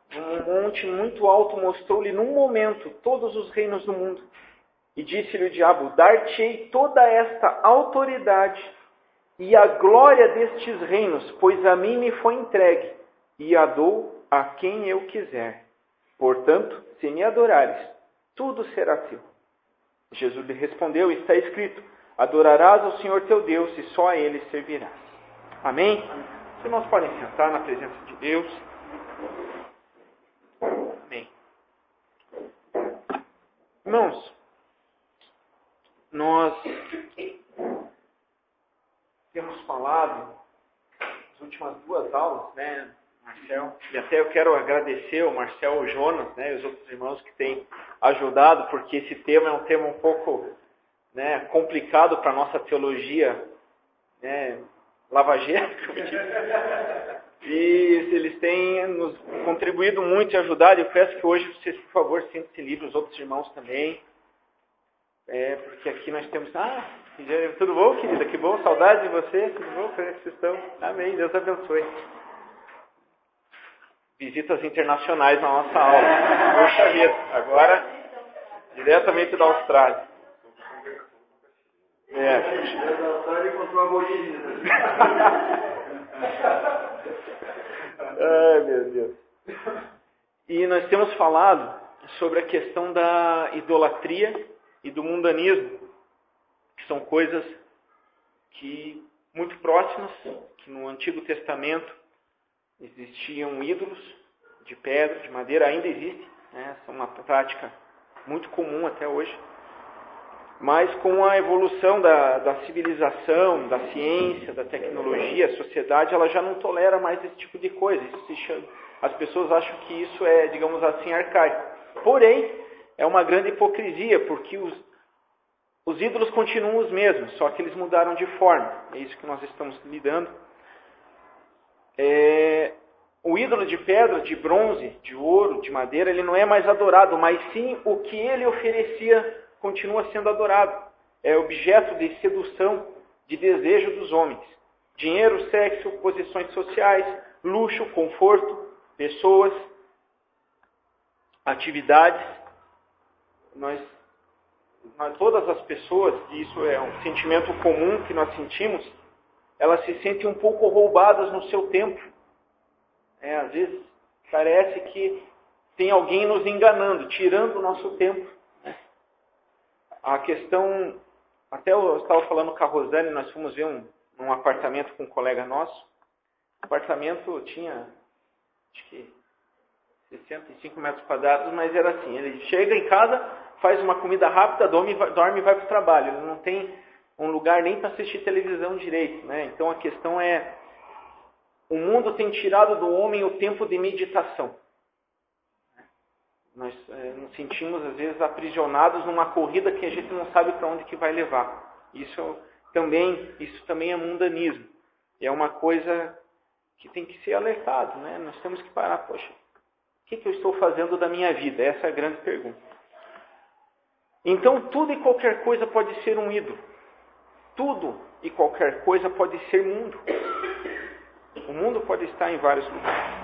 num monte muito alto, mostrou-lhe num momento todos os reinos do mundo. E disse-lhe o diabo: dar-te-ei toda esta autoridade e a glória destes reinos, pois a mim me foi entregue, e a dou a quem eu quiser. Portanto, se me adorares, tudo será teu. Jesus lhe respondeu: está escrito: adorarás ao Senhor teu Deus e só a Ele servirás. Amém? Os irmãos podem sentar na presença de Deus. Amém. Irmãos, nós temos falado nas últimas 2 aulas, né, Marcel? E até eu quero agradecer o Marcel, o Jonas, né, e os outros irmãos que têm ajudado, porque esse tema é um tema um pouco, né, complicado para a nossa teologia, né, lavageira, como diz. E eles têm nos contribuído muito e ajudado. Eu peço que hoje vocês, por favor, sentem-se livres, os outros irmãos também. Porque aqui nós temos... tudo bom, querida? Que bom, saudade de você. Tudo bom? Como é que vocês estão? Amém, Deus abençoe. Visitas internacionais na nossa aula. Poxa vida, agora diretamente da Austrália. Da Austrália encontrou uma bolinha. Ai, meu Deus. E nós temos falado sobre a questão da idolatria e do mundanismo, que são coisas que muito próximas, que no Antigo Testamento existiam ídolos de pedra, de madeira, ainda existe, né? Essa é uma prática muito comum até hoje. Mas com a evolução da civilização, da ciência, da tecnologia, a sociedade ela já não tolera mais esse tipo de coisa. As pessoas acham que isso é, digamos assim, arcaico. Porém, é uma grande hipocrisia, porque os ídolos continuam os mesmos, só que eles mudaram de forma. É isso que nós estamos lidando. O ídolo de pedra, de bronze, de ouro, de madeira, ele não é mais adorado, mas sim o que ele oferecia continua sendo adorado. É objeto de sedução, de desejo dos homens. Dinheiro, sexo, posições sociais, luxo, conforto, pessoas, atividades. Todas as pessoas, e isso é um sentimento comum que nós sentimos, elas se sentem um pouco roubadas no seu tempo. Às vezes parece que tem alguém nos enganando, tirando o nosso tempo. A questão, até eu estava falando com a Rosane, nós fomos ver um apartamento com um colega nosso. O apartamento tinha, acho que 65 metros quadrados, mas era assim, ele chega em casa, faz uma comida rápida, dorme e vai para o trabalho. Ele não tem um lugar nem para assistir televisão direito, né? Então a questão é, o mundo tem tirado do homem o tempo de meditação. Nós nos sentimos, às vezes, aprisionados numa corrida que a gente não sabe para onde que vai levar. Isso também é mundanismo. E é uma coisa que tem que ser alertado, né? Nós temos que parar. Poxa, o que eu estou fazendo da minha vida? Essa é a grande pergunta. Então, tudo e qualquer coisa pode ser um ídolo. Tudo e qualquer coisa pode ser mundo. O mundo pode estar em vários lugares.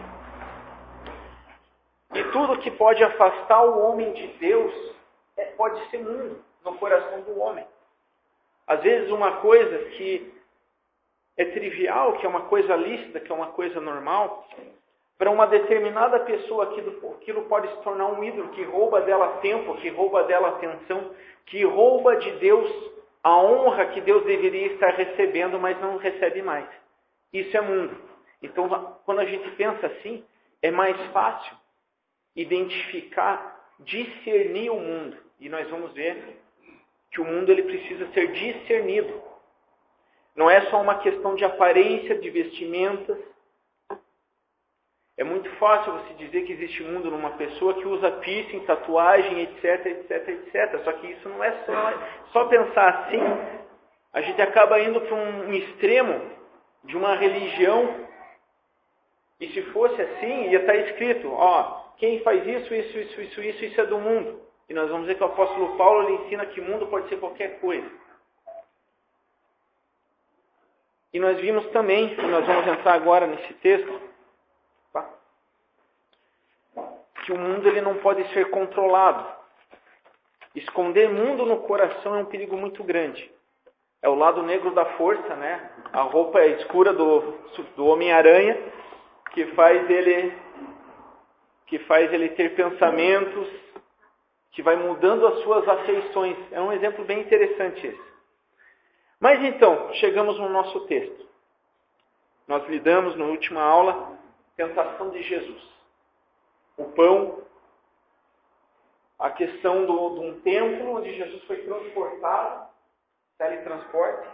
E tudo que pode afastar o homem de Deus pode ser mundo no coração do homem. Às vezes uma coisa que é trivial, que é uma coisa lícita, que é uma coisa normal, para uma determinada pessoa aquilo pode se tornar um ídolo que rouba dela tempo, que rouba dela atenção, que rouba de Deus a honra que Deus deveria estar recebendo, mas não recebe mais. Isso é mundo. Então, quando a gente pensa assim, é mais fácil identificar, discernir o mundo. E nós vamos ver que o mundo ele precisa ser discernido. Não é só uma questão de aparência, de vestimentas. É muito fácil você dizer que existe mundo numa pessoa que usa piercing, tatuagem, etc, etc, etc. Só que isso não é só pensar assim, a gente acaba indo para um extremo de uma religião. E se fosse assim, ia estar escrito, quem faz isso é do mundo. E nós vamos ver que o apóstolo Paulo ele ensina que mundo pode ser qualquer coisa. E nós vimos também, e nós vamos entrar agora nesse texto, que o mundo ele não pode ser controlado. Esconder mundo no coração é um perigo muito grande. É o lado negro da força, né? A roupa escura do Homem-Aranha que faz ele ter pensamentos, que vai mudando as suas afeições. É um exemplo bem interessante esse. Mas então, chegamos no nosso texto. Nós lidamos na última aula, tentação de Jesus. O pão, a questão de um templo onde Jesus foi transportado, teletransporte.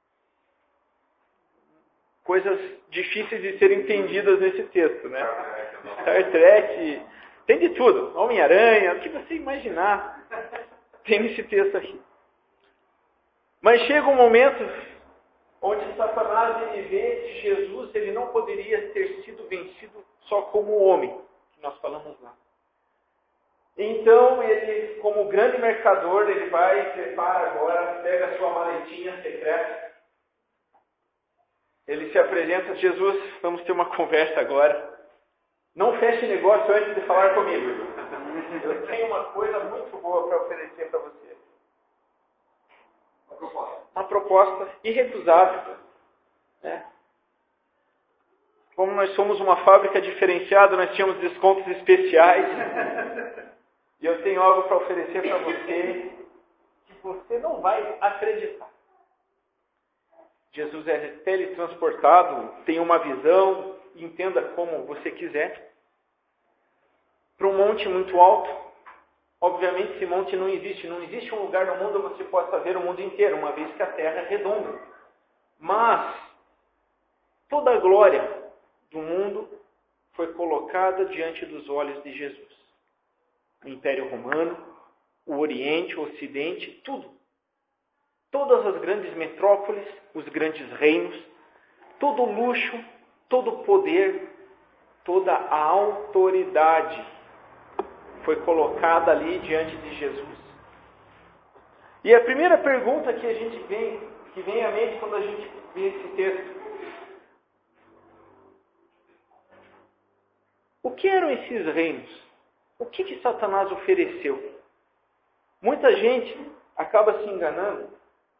Coisas difíceis de serem entendidas nesse texto, né? Star Trek, tem de tudo. Homem-Aranha, o que você imaginar tem nesse texto aqui. Mas chega um momento onde Satanás ele vê que Jesus ele não poderia ter sido vencido só como homem, que nós falamos lá. Então ele, como grande mercador, ele vai, prepara agora, pega a sua maletinha secreta. Ele se apresenta, Jesus, vamos ter uma conversa agora. Não feche negócio antes de falar comigo. Eu tenho uma coisa muito boa para oferecer para você. Uma proposta irrecusável. Né? Como nós somos uma fábrica diferenciada, nós tínhamos descontos especiais. E eu tenho algo para oferecer para você que você não vai acreditar. Jesus é teletransportado, tem uma visão, entenda como você quiser, para um monte muito alto. Obviamente esse monte não existe um lugar no mundo onde você possa ver o mundo inteiro, uma vez que a Terra é redonda. Mas toda a glória do mundo foi colocada diante dos olhos de Jesus. O Império Romano, o Oriente, o Ocidente, tudo. Todas as grandes metrópoles, os grandes reinos, todo o luxo, todo o poder, toda a autoridade foi colocada ali diante de Jesus. E a primeira pergunta que vem à mente quando a gente vê esse texto: o que eram esses reinos? O que Satanás ofereceu? Muita gente acaba se enganando,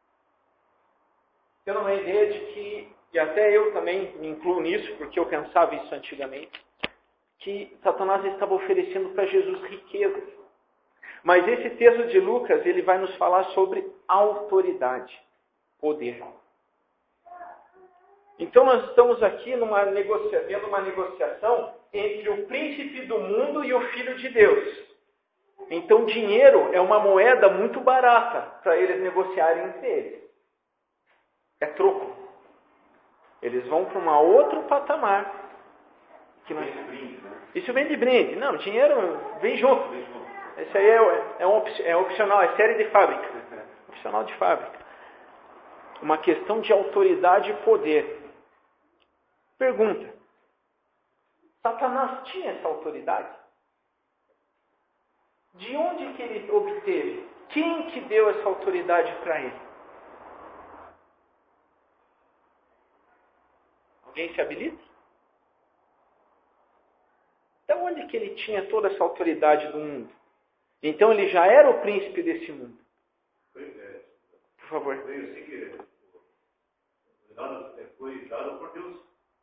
tendo uma ideia de que, e até eu também me incluo nisso, porque eu pensava isso antigamente, que Satanás estava oferecendo para Jesus riquezas. Mas esse texto de Lucas, ele vai nos falar sobre autoridade, poder. Então nós estamos aqui vendo uma negociação entre o príncipe do mundo e o filho de Deus. Então dinheiro é uma moeda muito barata para eles negociarem entre eles. É troco. Eles vão para um outro patamar. Isso vem de brinde. Não, dinheiro vem junto. Esse aí é opcional, é série de fábrica. Opcional de fábrica. Uma questão de autoridade e poder. Pergunta: Satanás tinha essa autoridade? De onde que ele obteve? Quem que deu essa autoridade para ele? Alguém se habilita? De onde que ele tinha toda essa autoridade do mundo? Então ele já era o príncipe desse mundo. Por favor. Foi dado por Deus.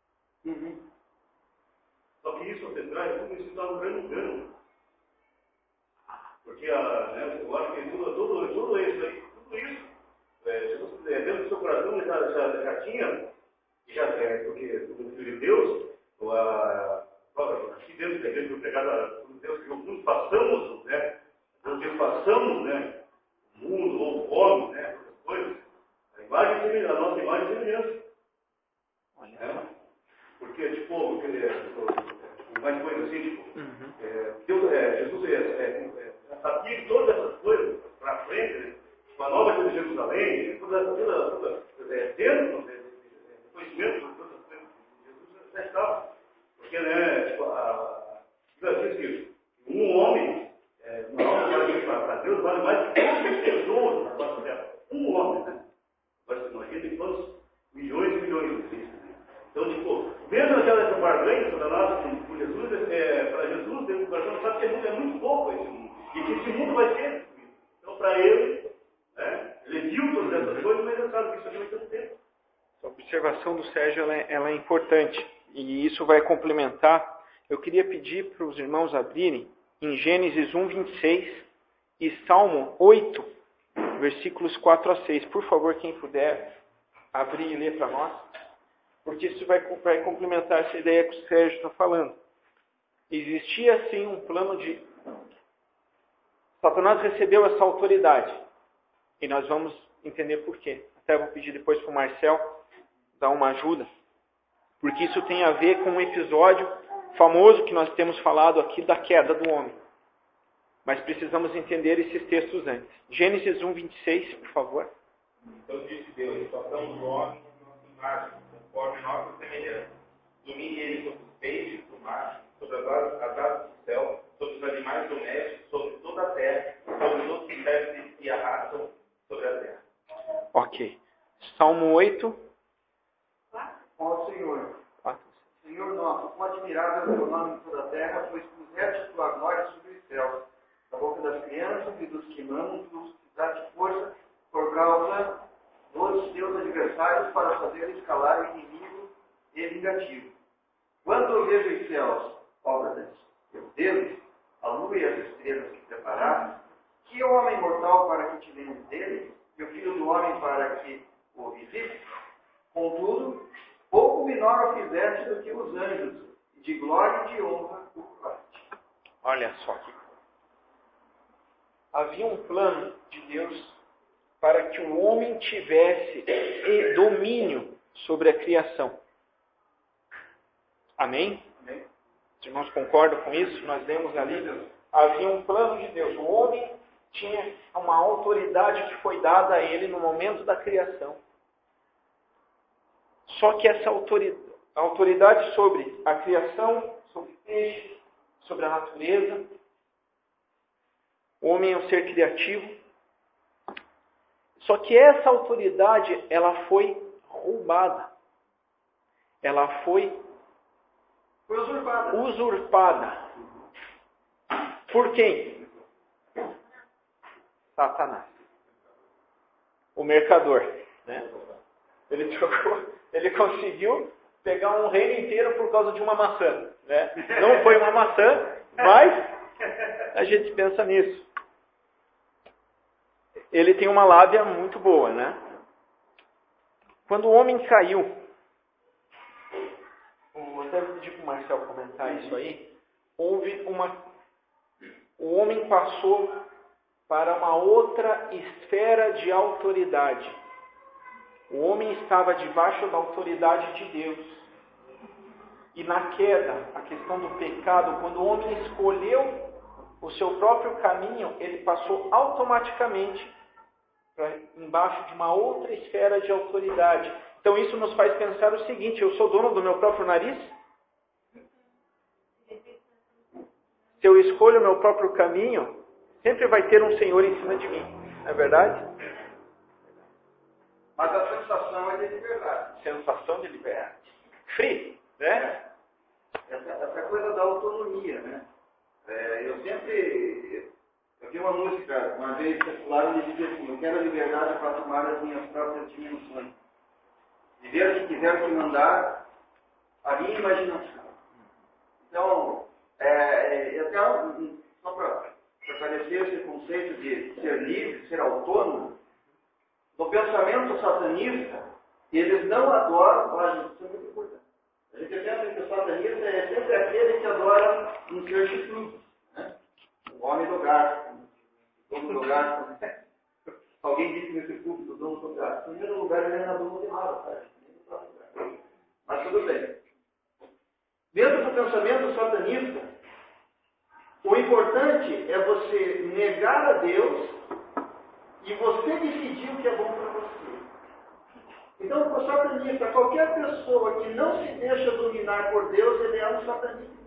Só que isso, ao central, tudo isso está no grande engano. Porque eu acho que tudo isso aí, Jesus, dentro do seu coração, já tinha, porque o Filho de Deus, aqui dentro da igreja, pregada por Deus, que nós façamos, né? Nós façamos, né? O mundo, ou o homem, né? Essas coisas. A nossa imagem e semelhança. Porque, mais coisa assim, Deus, Jesus sabia de todas essas coisas para frente, com a nova de Jerusalém, dentro do conhecimento de todas as coisas de Jesus já estava. Porque, diz que um homem, para Deus, vale mais que todas as pessoas na nossa terra. Um homem, né? Mas imagina quantos milhões e milhões de existem. Então, mesmo naquela barganha, Satanás, por Jesus, para Jesus, dentro do coração, sabe é muito pouco esse mundo. E que esse mundo vai ser destruído. Então, para ele, né, ele viu todas essas coisas, mas ele sabe que isso aqui vai ter um tempo. A observação do Sérgio ela é importante. E isso vai complementar. Eu queria pedir para os irmãos abrirem em Gênesis 1, 26 e Salmo 8, versículos 4 a 6. Por favor, quem puder abrir e ler para nós. Porque isso vai complementar essa ideia que o Sérgio está falando. Existia, assim, um plano de... Satanás recebeu essa autoridade. E nós vamos entender por quê. Até vou pedir depois para o Marcel dar uma ajuda. Porque isso tem a ver com um episódio famoso que nós temos falado aqui da queda do homem. Mas precisamos entender esses textos antes. Gênesis 1, 26, por favor. Então disse Deus, façamos o homem em nossa imagem, conforme nossa semelhança. Domine ele sobre os peixes do mar, sobre as aves do céu, sobre os animais domésticos, sobre toda a terra, sobre os outros insetos que se arrastam sobre a terra. Ok. Salmo 8. Ó Senhor, Senhor nosso, quão admirável é o teu nome em toda a terra, pois puseste a tua glória sobre os céus. Da boca das crianças e dos que mamam, tu dás força por causa dos teus adversários para fazer escalar o inimigo e vingativo. Quando eu vejo os céus, obra dos teus dedos, a lua e as estrelas que preparaste, que é o homem mortal para que te lembres dele, e o filho do homem para que o visite? Contudo, pouco menor o fizeste do que os anjos, e de glória e de honra o coroaste. Olha só que havia um plano de Deus para que o homem tivesse domínio sobre a criação. Amém? Amém? Os irmãos concordam com isso? Nós lemos ali. Havia um plano de Deus. O homem tinha uma autoridade que foi dada a ele no momento da criação. Só que essa autoridade sobre a criação, sobre o peixe, sobre a natureza, o homem é um ser criativo. Só que essa autoridade, ela foi roubada. Ela foi usurpada. Por quem? Satanás. O mercador, né? Ele conseguiu pegar um reino inteiro por causa de uma maçã, né? Não foi uma maçã, mas a gente pensa nisso. Ele tem uma lábia muito boa, né? Quando o homem caiu, vou até pedir para o Marcel comentar isso aí, o homem passou para uma outra esfera de autoridade. O homem estava debaixo da autoridade de Deus. E na queda, a questão do pecado, quando o homem escolheu o seu próprio caminho, ele passou automaticamente embaixo de uma outra esfera de autoridade. Então isso nos faz pensar o seguinte: eu sou dono do meu próprio nariz? Se eu escolho o meu próprio caminho, sempre vai ter um Senhor em cima de mim. Não é verdade? Mas a sensação é de liberdade. Sensação de liberdade. Free, né? Essa coisa da autonomia, né? Eu vi uma música, uma vez popular, onde dizia assim: eu quero a liberdade para tomar as minhas próprias dimensões. Viver o que quiser, o que mandar, a minha imaginação. Então, só para esclarecer esse conceito de ser livre, ser autônomo, no pensamento satanista, eles não adoram, isso é muito importante. A gente pensa que o satanista é sempre aquele que adora um ser chifrudo, né? O homem do gato, o dono do gato. Alguém disse nesse público, o dono do gato. Em primeiro lugar, ele era dono de nada, tá? Mas tudo bem. Dentro do pensamento satanista, o importante é você negar a Deus e você decidir o que é bom para você. Então, para o satanista, qualquer pessoa que não se deixa dominar por Deus, ele é um satanista.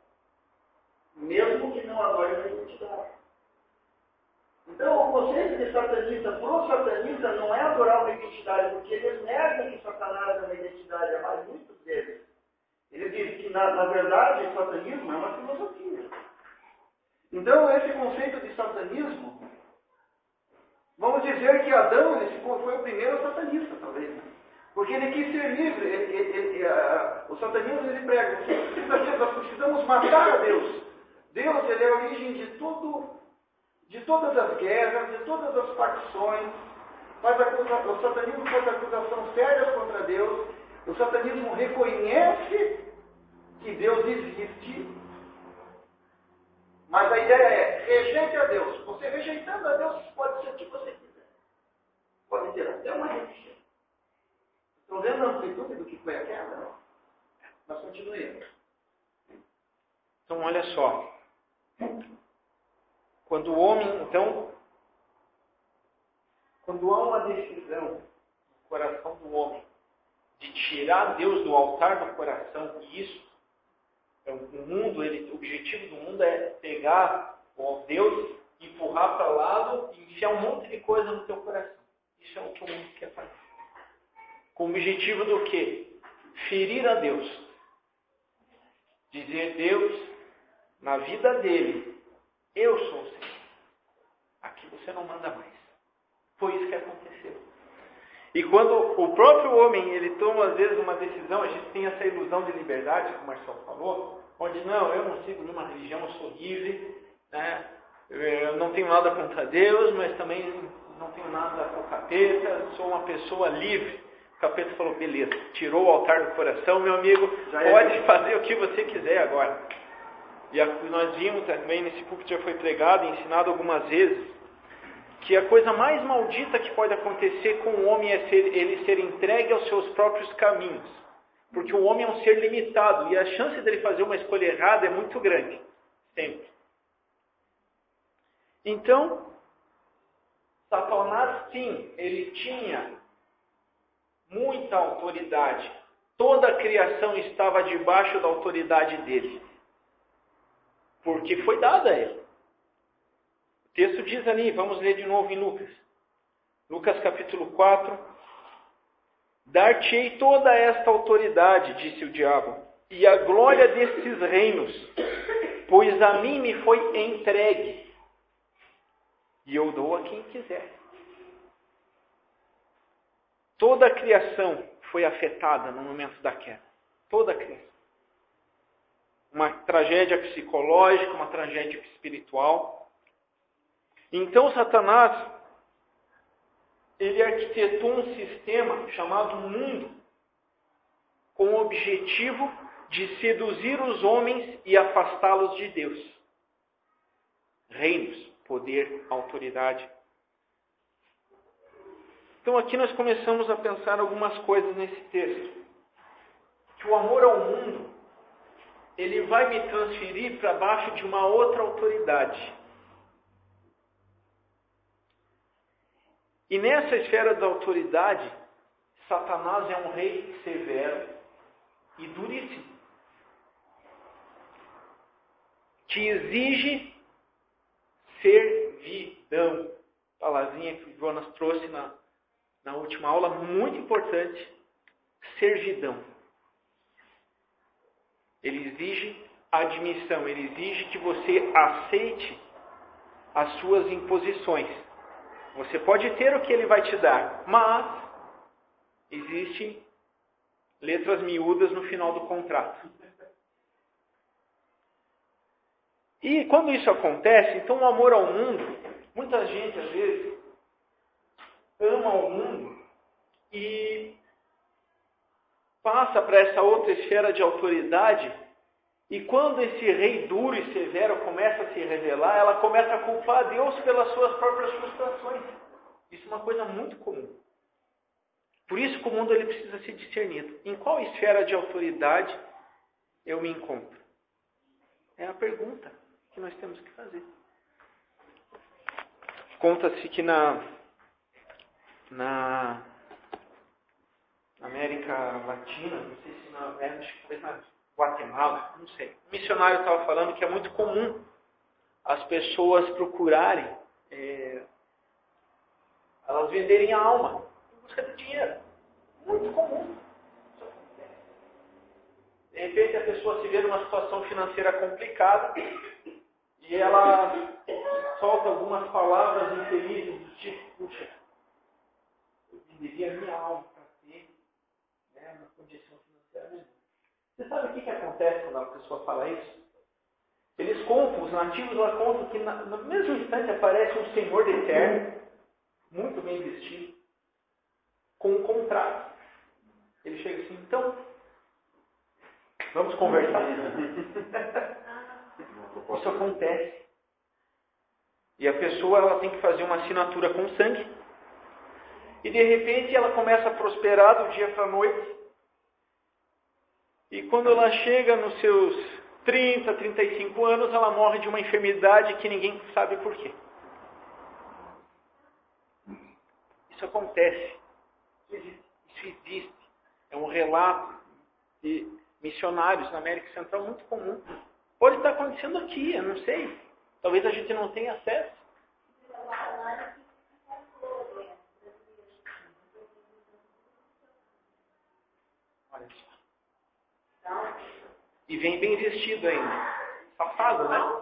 Mesmo que não adore a identidade. Então, o conceito de satanista para o satanista não é adorar uma identidade, porque eles negam que Satanás é uma identidade, mas muitos deles. Eles dizem que, na verdade, o satanismo é uma filosofia. Então, esse conceito de satanismo, vamos dizer que Adão foi o primeiro satanista, talvez, né? Porque ele quis ser livre. O satanismo ele prega, nós precisamos matar a Deus. Deus ele é a origem de tudo, de todas as guerras, de todas as facções. O satanismo faz acusação séria contra Deus. O satanismo reconhece que Deus existe. Mas a ideia é, rejeite a Deus. Você rejeitando a Deus, pode ser o que você quiser. Pode ter até uma religião. Estão vendo a amplitude do que foi a queda? Não. Mas continuemos. Então, olha só. Quando o homem, quando há uma decisão no coração do homem de tirar Deus do altar do coração, e isso, o objetivo do mundo é pegar o Deus, empurrar para o lado e enfiar um monte de coisa no teu coração. Isso é o que o mundo quer fazer. Com o objetivo do quê? Ferir a Deus. Dizer, Deus, na vida dele, eu sou o Senhor. Aqui você não manda mais. Foi isso que aconteceu. E quando o próprio homem, ele toma às vezes uma decisão, a gente tem essa ilusão de liberdade, como o Marcelo falou, onde não, eu não sigo nenhuma religião, eu sou livre, né? Eu não tenho nada contra Deus, mas também não tenho nada com o capeta, sou uma pessoa livre. O capeta falou, beleza, tirou o altar do coração, meu amigo, pode fazer o que você quiser agora. E nós vimos também, nesse púlpito já foi pregado e ensinado algumas vezes, que a coisa mais maldita que pode acontecer com o homem é ele ser entregue aos seus próprios caminhos. Porque o homem é um ser limitado e a chance dele fazer uma escolha errada é muito grande. Sempre. Então, Satanás, sim, ele tinha muita autoridade. Toda a criação estava debaixo da autoridade dele. Porque foi dada a ele. O texto diz ali, vamos ler de novo em Lucas. Lucas capítulo 4. Dar-te-ei toda esta autoridade, disse o diabo, e a glória destes reinos, pois a mim me foi entregue, e eu dou a quem quiser. Toda a criação foi afetada no momento da queda. Toda a criação. Uma tragédia psicológica, uma tragédia espiritual. Então Satanás, ele arquitetou um sistema chamado mundo, com o objetivo de seduzir os homens e afastá-los de Deus. Reinos, poder, autoridade. Então aqui nós começamos a pensar algumas coisas nesse texto. Que o amor ao mundo, ele vai me transferir para baixo de uma outra autoridade. E nessa esfera da autoridade, Satanás é um rei severo e duríssimo, que exige servidão. Palavrinha que o Jonas trouxe na última aula, muito importante, servidão. Ele exige admissão, ele exige que você aceite as suas imposições. Você pode ter o que ele vai te dar, mas existem letras miúdas no final do contrato. E quando isso acontece, então o amor ao mundo, muita gente às vezes ama o mundo e passa para essa outra esfera de autoridade, e quando esse rei duro e severo começa a se revelar, ela começa a culpar Deus pelas suas próprias frustrações. Isso é uma coisa muito comum. Por isso que o mundo ele precisa ser discernido. Em qual esfera de autoridade eu me encontro? É a pergunta que nós temos que fazer. Conta-se que na América Latina, não sei se talvez na Guatemala, não sei. Um missionário estava falando que é muito comum as pessoas procurarem, elas venderem a alma em busca de dinheiro. Muito comum. De repente a pessoa se vê numa situação financeira complicada E ela solta algumas palavras infelizes do tipo, puxa, eu venderia minha alma para ter, né, uma condição financeira melhor. Você sabe o que acontece quando a pessoa fala isso? Eles contam, os nativos lá contam que no mesmo instante aparece um senhor de terno, muito bem vestido, com um contrato. Ele chega assim, então, vamos conversar. Isso acontece. E a pessoa ela tem que fazer uma assinatura com sangue. E de repente ela começa a prosperar do dia para a noite. E quando ela chega nos seus 30, 35 anos, ela morre de uma enfermidade que ninguém sabe por quê. Isso acontece. Isso existe. É um relato de missionários na América Central muito comum. Pode estar acontecendo aqui, eu não sei. Talvez a gente não tenha acesso. Olha só. E vem bem vestido ainda. Safado, né?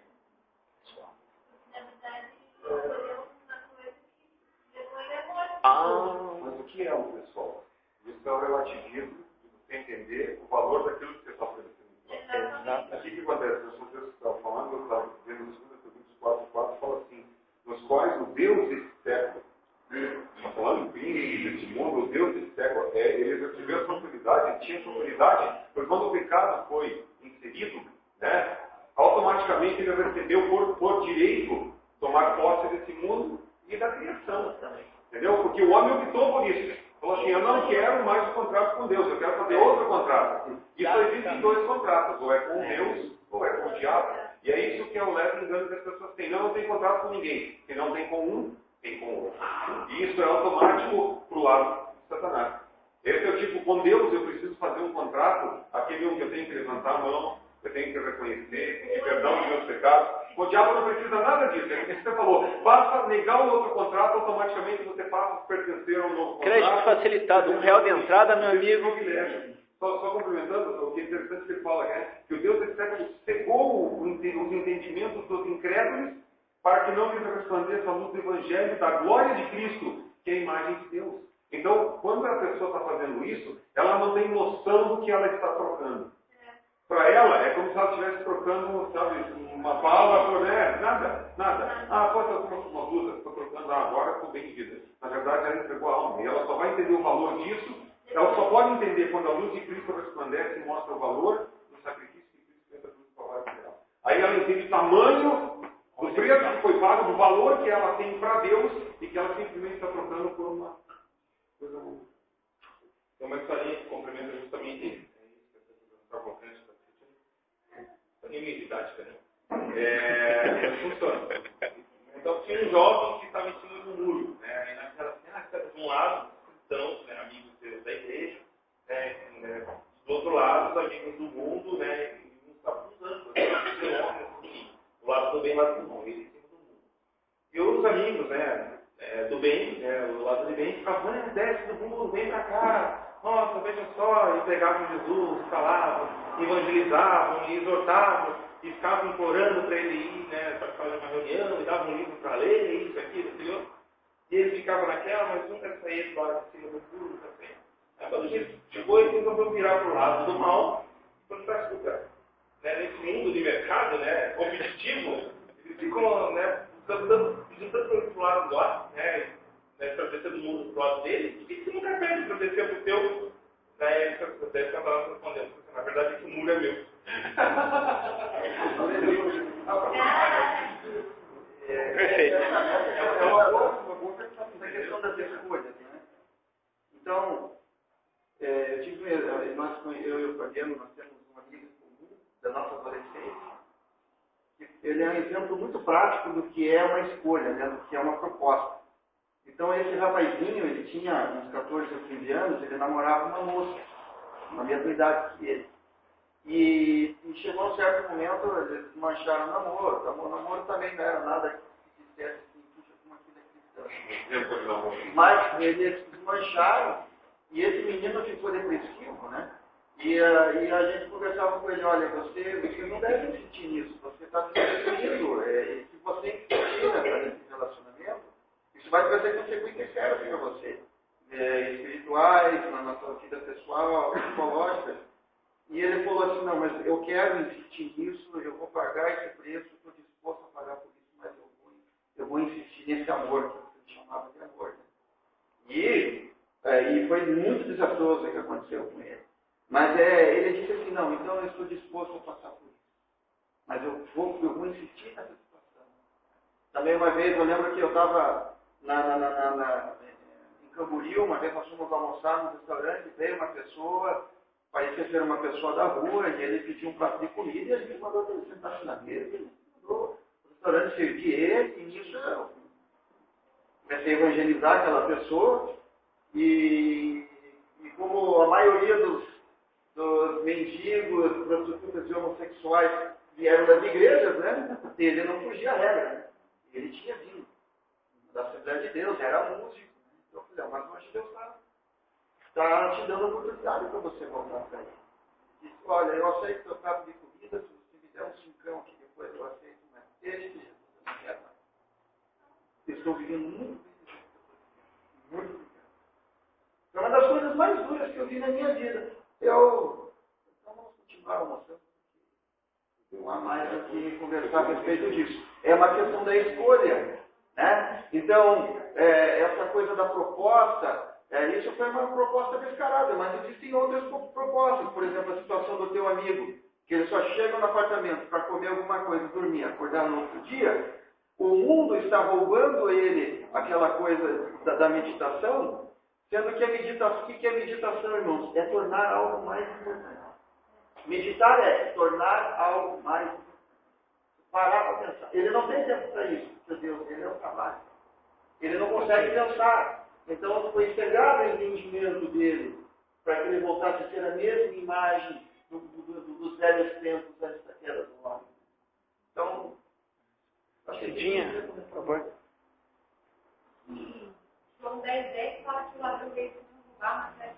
Mas o que é um pessoal? Isso é o relativismo de você entender o valor daquilo que você está oferecendo. Exato. O que acontece? As pessoas que estavam falando, eu estava vendo no 2 Coríntios 4:4, fala assim, nos quais o Deus desse século, está falando em príncipe desse mundo, o Deus desse século, ele recebeu essa autoridade, ele tinha essa autoridade, porque quando o pecado foi inserido, né, automaticamente ele recebeu por direito tomar posse desse mundo e da criação também. Entendeu? Porque o homem optou por isso. Falou assim, eu não quero mais o contrato com Deus, eu quero fazer outro contrato. E só existem dois contratos, ou é com Deus, ou é com o diabo. E é isso que é o leve engano que as pessoas têm. Não tem contrato com ninguém. Se não tem com um, tem com o outro. E isso é automático para o lado de Satanás. Esse é o tipo, com Deus eu preciso fazer um contrato, aquele que eu tenho que levantar a mão, eu tenho que reconhecer, pedir perdão de meus pecados. O diabo não precisa nada disso. É o que você falou. Basta negar o outro contrato, automaticamente você passa a pertencer a um novo contrato. Crédito facilitado, R$1 de entrada, meu amigo. Só complementando, o que é interessante que ele fala, né? Que o Deus desse século cegou os entendimentos dos incrédulos para que não lhes resplandeça a luz do Evangelho da glória de Cristo, que é a imagem de Deus. Então, quando a pessoa está fazendo isso, ela não tem noção do que ela está trocando. Para ela, é como se ela estivesse trocando, sabe, uma bala por nada. Ah, pode ser uma blusa, estou trocando agora, estou bem de vida. Na verdade, ela entregou a alma. E ela só vai entender o valor disso, ela só pode entender quando a luz de Cristo resplandece e mostra o valor do sacrifício que Cristo fez a cruz para salvar dela. Aí ela entende o tamanho do preço que foi pago, do valor que ela tem para Deus e que ela simplesmente está trocando por uma coisa boa. Tem uma historinha que complementa justamente isso que está colocando. Meio didática, né? Funciona. Então tinha um jovem que estava em cima do muro, né? Aí naquela cena, de um lado, cristãos, né, amigos da igreja, né? Do outro lado, os amigos do mundo, né? E uns estavam usando, assim, o lado do bem e o lado do mal, ele em cima do muro. E os amigos, né? Do bem, né? O lado do bem, ficavam, desce do muro, vem pra cá. Nossa, veja só, e pegavam Jesus, falavam, evangelizavam, e exortavam, e ficavam implorando para ele ir, né, para fazer uma reunião, e davam um livro para ler, isso, aquilo, aquilo. E ele ficava naquela, mas nunca saía do lado de cima do muro, nunca saía. Aí quando ele chegou, ele resolveu virar para o lado do mal, e falou, tá, escuta, né, nesse mundo de mercado, né, competitivo, ele ficou, né, pedindo tanto para o lado do lado, né, para descer do mundo pro lado dele, e você nunca pede para descer pro teu, daí você acaba respondendo, na verdade é que o muro é meu. Perfeito. É uma boa questão das escolhas, né? Então, eu e o Fabiano, nós temos um amigo em comum da nossa adolescência, que ele é um exemplo muito prático do que é uma escolha, né? Do que é uma proposta. Então, esse rapazinho, ele tinha uns 14 ou 15 anos, ele namorava uma moça, na mesma idade que ele. E chegou um certo momento, eles mancharam o namoro. O namoro também não era nada que dissesse assim, puxa, como aquilo é cristão. Mas eles desmancharam, e esse menino ficou depressivo, né? E a gente conversava com ele, olha, você não deve insistir nisso, você está se destruindo. Se você insistir nesse relacionamento, isso vai trazer consequências sérias para você. Espirituais, na nossa vida pessoal, psicológica. E ele falou assim, não, mas eu quero insistir nisso, eu vou pagar esse preço, estou disposto a pagar por isso, mas eu vou insistir nesse amor, que ele chamava de amor. Né? E foi muito desastroso o que aconteceu com ele. Mas ele disse assim, não, então eu estou disposto a passar por isso. Mas eu vou insistir nessa situação. Também uma vez, eu lembro que eu estava em Camboriú, uma vez nós fomos almoçar no restaurante, veio uma pessoa, parecia ser uma pessoa da rua, e ele pediu um prato de comida, e a gente mandou ele sentar na mesa, e mandou o restaurante servir ele, e nisso eu comecei a evangelizar aquela pessoa, e como a maioria dos mendigos, prostitutas e homossexuais vieram das igrejas, né? Ele não fugia à regra, né? Ele tinha vindo da Assembleia de Deus, era músico. Então eu falei, mas hoje Deus está te dando oportunidade para você voltar para ele. Ele disse, olha, eu aceito seu prato de comida, se você me der um cincão aqui depois eu aceito, mas deixe de Jesus, eu não quero mais. Eu estou vivendo muito bem, muito obrigado. Foi uma das coisas mais duras que eu vi na minha vida. Então vamos continuar almoçando. Não há mais aqui conversar a respeito disso. É uma questão da escolha. Né? Então, essa coisa da proposta, isso foi uma proposta descarada, mas existem outras propostas. Por exemplo, a situação do teu amigo, que ele só chega no apartamento para comer alguma coisa, dormir, acordar no outro dia. O mundo está roubando ele aquela coisa da meditação. Sendo que o que é meditação, irmãos? É tornar algo mais importante. Meditar é tornar algo mais importante. Parar para pensar. Ele não tem tempo para isso, porque Deus, ele é o trabalho. Ele não consegue pensar. Então foi cegado o entendimento dele para que ele voltasse a ser a mesma imagem dos velhos tempos antes da queda do homem. Então, acho que Cidinha, por favor. João 10:10 fala que o ladrão veio para roubar, mas é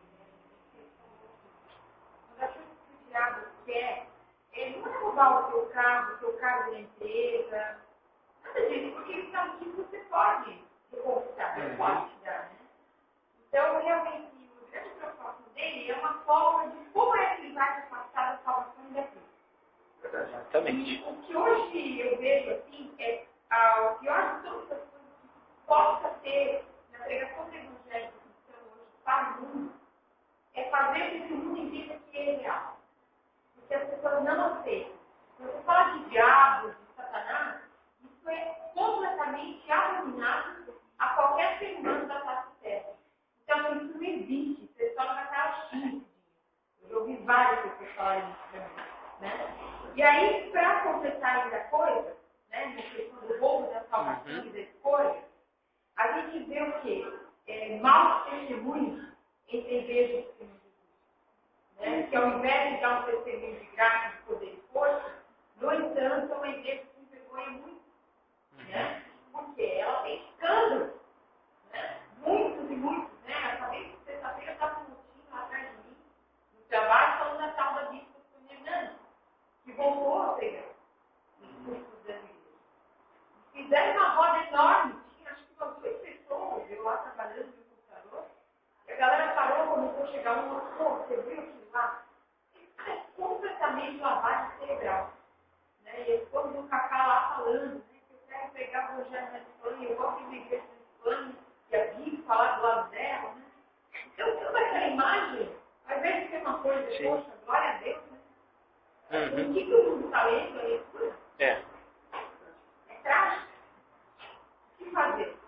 uma das coisas que o diabo quer, ele não é roubar o seu cargo da empresa, nada disso, porque ele sabe que você pode reconquistar, você pode tirar, né? Então, realmente, o grande propósito dele é uma forma de como é que ele vai se afastar da salvação daqui. Exatamente. E o que hoje eu vejo assim é o pior de todas as coisas que possa ter na pregação do Evangelho cristão hoje para o mundo é fazer com que o mundo entenda que ele é real. Porque as pessoas não aceitam. Quando você fala de diabo, de Satanás, isso é completamente abominável a qualquer ser humano da face terra. Então, isso não existe. Você só não vai estar achando. Eu já ouvi várias pessoas falarem isso também. Né? E aí, para completar ainda a coisa, né, na questão do roubo da salvação e da escolha, a gente vê o quê? Maus testemunhos entre igrejas e Jesus. Né? Que ao invés de dar um testemunho de graça, de poder e força, no entanto, é uma igreja que se envergonha muito. Né? Porque ela tem escândalos. Né? Muitos e muitos. Né? Acabei de sexta-feira, eu estava no time lá atrás de mim, no trabalho, falando da tal da bispa Sônia, que voltou a pregar nos cursos da igreja. Fizeram uma roda enorme, tinha acho que umas 2 pessoas, eu lá trabalhando no computador, e a galera parou, começou a chegar uma, você viu aquilo lá? Isso é completamente lavagem cerebral. Né? E eles foram do Cacá lá falando, né, que eu quero pegar o Evangelho na Espanha, eu gosto de uma igreja na Espanha, e a Bíblia falar do lado dela. Né? Então, toda aquela imagem, ao invés de ser uma coisa, poxa, glória a Deus, né? O que o mundo está lendo aí? É trágico. O que fazer?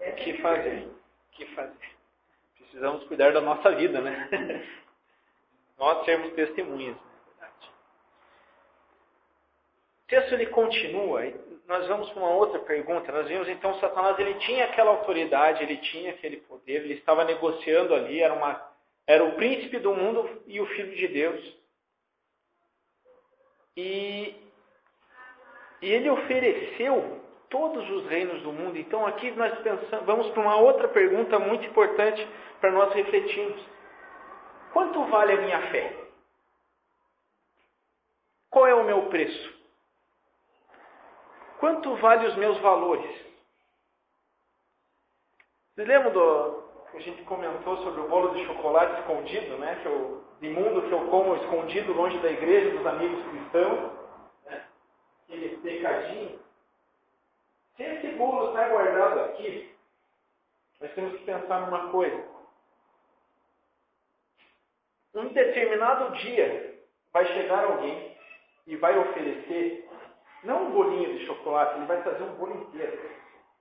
O que fazer? Precisamos cuidar da nossa vida, né? Nós sermos testemunhas, na verdade. O texto ele continua, e nós vamos para uma outra pergunta. Nós vimos então Satanás, ele tinha aquela autoridade, ele tinha aquele poder, ele estava negociando ali, era o príncipe do mundo e o filho de Deus. E ele ofereceu todos os reinos do mundo. Então aqui nós vamos para uma outra pergunta muito importante para nós refletirmos. Quanto vale a minha fé? qual é o meu preço? Quanto vale os meus valores? Vocês lembram que a gente comentou sobre o bolo de chocolate escondido, né? Que eu, imundo que eu como escondido longe da igreja, dos amigos cristãos, né? Aquele pecadinho. Se esse bolo está guardado aqui, nós temos que pensar numa coisa. Um determinado dia vai chegar alguém e vai oferecer, não um bolinho de chocolate, ele vai trazer um bolo inteiro.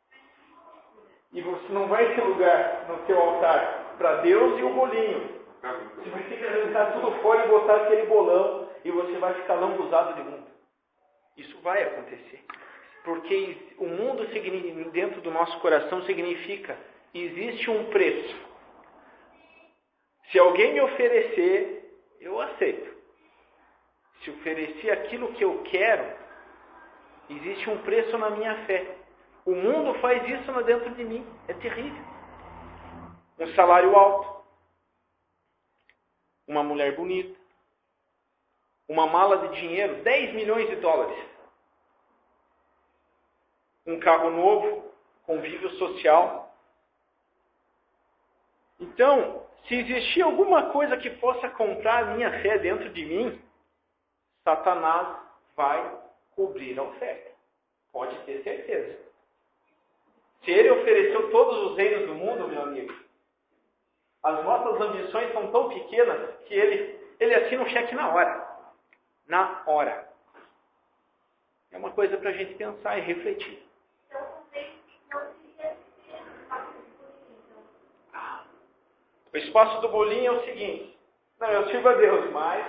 E você não vai ter lugar no teu altar para Deus e o bolinho. Você vai ter que arrancar tudo fora e botar aquele bolão e você vai ficar lambuzado de mundo. Isso vai acontecer. Porque o mundo dentro do nosso coração significa, existe um preço. Se alguém me oferecer, eu aceito. Se oferecer aquilo que eu quero, existe um preço na minha fé. O mundo faz isso dentro de mim. É terrível. Um salário alto. Uma mulher bonita. Uma mala de dinheiro, 10 milhões de dólares. Um carro novo, convívio social. Então, se existir alguma coisa que possa comprar a minha fé dentro de mim, Satanás vai cobrir a oferta. Pode ter certeza. Se ele ofereceu todos os reinos do mundo, meu amigo, as nossas ambições são tão pequenas que ele assina um cheque na hora. Na hora. É uma coisa para a gente pensar e refletir. O espaço do bolinho é o seguinte. Não, eu sirvo a Deus, mas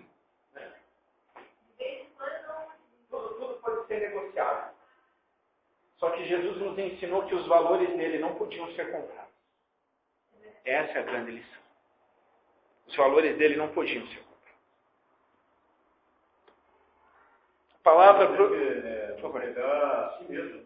tudo pode ser negociado. Só que Jesus nos ensinou que os valores dele não podiam ser comprados. Essa é a grande lição. Os valores dele não podiam ser comprados. A palavra... Por favor. A si mesmo.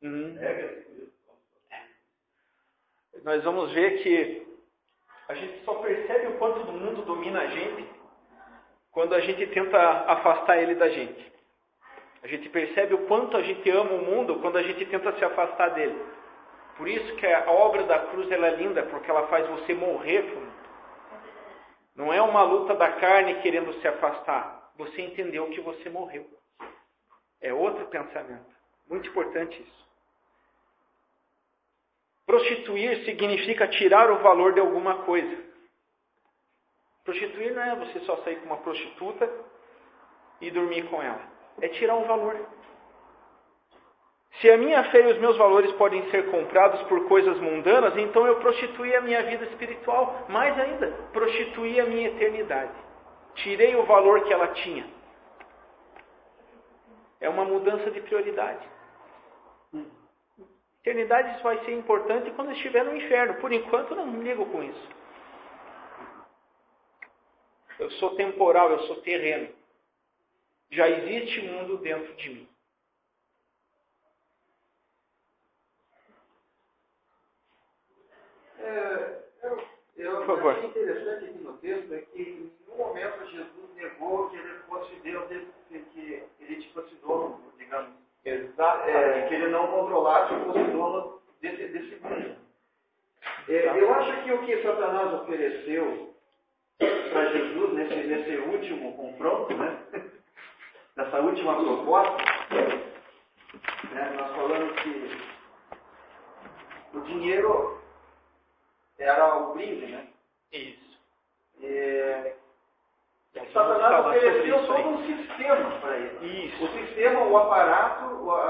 Nós vamos ver que a gente só percebe o quanto do mundo domina a gente quando a gente tenta afastar ele da gente. A gente percebe o quanto a gente ama o mundo quando a gente tenta se afastar dele. Por isso que a obra da cruz ela é linda, porque ela faz você morrer pro mundo. Não é uma luta da carne querendo se afastar. Você entendeu que você morreu. É outro pensamento. Muito importante isso. Prostituir significa tirar o valor de alguma coisa. Prostituir não é você só sair com uma prostituta e dormir com ela. É tirar um valor. Se a minha fé e os meus valores podem ser comprados por coisas mundanas, então eu prostituí a minha vida espiritual. Mais ainda, prostituí a minha eternidade. Tirei o valor que ela tinha. É uma mudança de prioridade. Eternidade isso vai ser importante quando estiver no inferno. Por enquanto eu não me ligo com isso. Eu sou temporal, eu sou terreno. Já existe mundo dentro de mim. Eu achei interessante aqui no texto é que em nenhum momento Jesus negou que ele fosse Deus, que ele fosse dono, digamos. Exato. Que ele não controlasse ou fosse dono desse mundo. Eu acho que o que Satanás ofereceu para Jesus nesse último confronto, né? Nessa última proposta, né? Nós falamos que o dinheiro era o brinde, né? Isso. Satanás ofereceu todo um sistema para ele. Isso. O sistema, o aparato,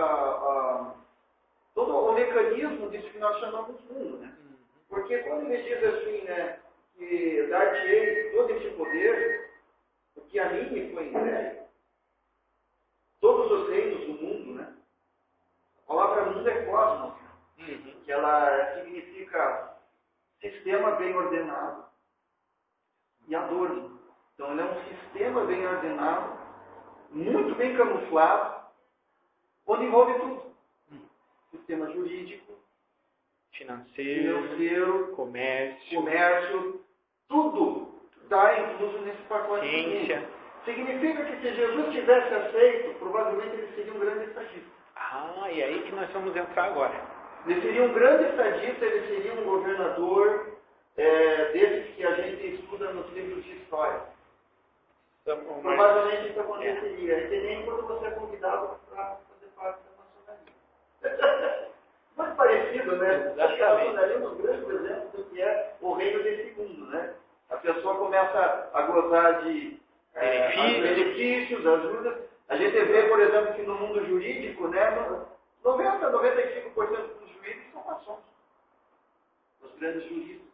todo o mecanismo disso que nós chamamos de mundo, né? Porque quando ele diz assim, né, que dar-te-ei todo esse poder, o que a mim me foi entregue, todos os reinos do mundo, né? A palavra mundo é cosmos, que ela significa sistema bem ordenado e adorno. Então, ele é um sistema bem ordenado, muito bem camuflado, onde envolve tudo. Sistema jurídico, financeiro, comércio, tudo está incluso nesse pacote. Ciência. Significa que se Jesus tivesse aceito, provavelmente ele seria um grande estadista. E aí que nós vamos entrar agora. Ele seria um grande estadista, ele seria um governador desses que a gente estuda nos livros de história. Provavelmente isso aconteceria. É que nem quando você é convidado para fazer parte da maçonaria. Muito parecido, né? Acho que a maçonaria é um dos grandes exemplos do que é o reino desse mundo, né? A pessoa começa a gozar de benefícios, ajudas. A gente vê, por exemplo, que no mundo jurídico, né, 95% dos juízes são maçons. Os grandes juristas.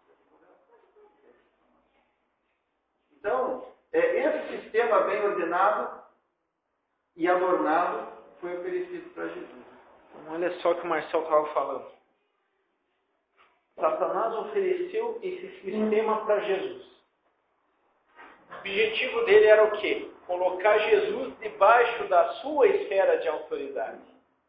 Então, esse sistema bem ordenado e adornado foi oferecido para Jesus. Então, olha só o que o Marcelo estava falando. Satanás ofereceu esse sistema para Jesus. O objetivo dele era o quê? Colocar Jesus debaixo da sua esfera de autoridade.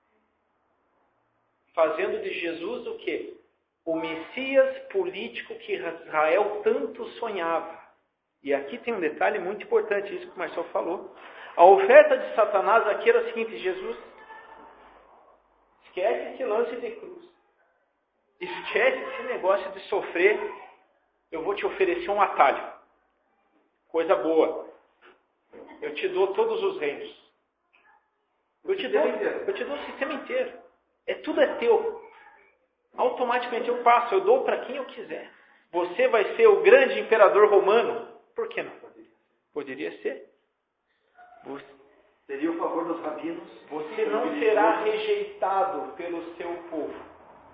Fazendo de Jesus o quê? O Messias político que Israel tanto sonhava. E aqui tem um detalhe muito importante, isso que o Marcelo falou. A oferta de Satanás aqui era a seguinte: Jesus, esquece esse lance de cruz. Esquece esse negócio de sofrer. Eu vou te oferecer um atalho. Coisa boa. Eu te dou todos os reinos. Eu te dou o sistema inteiro. Tudo é teu. Automaticamente eu passo. Eu dou para quem eu quiser. Você vai ser o grande imperador romano. Por que não? Poderia ser. Teria o favor dos rabinos. Você não será rejeitado pelo seu povo.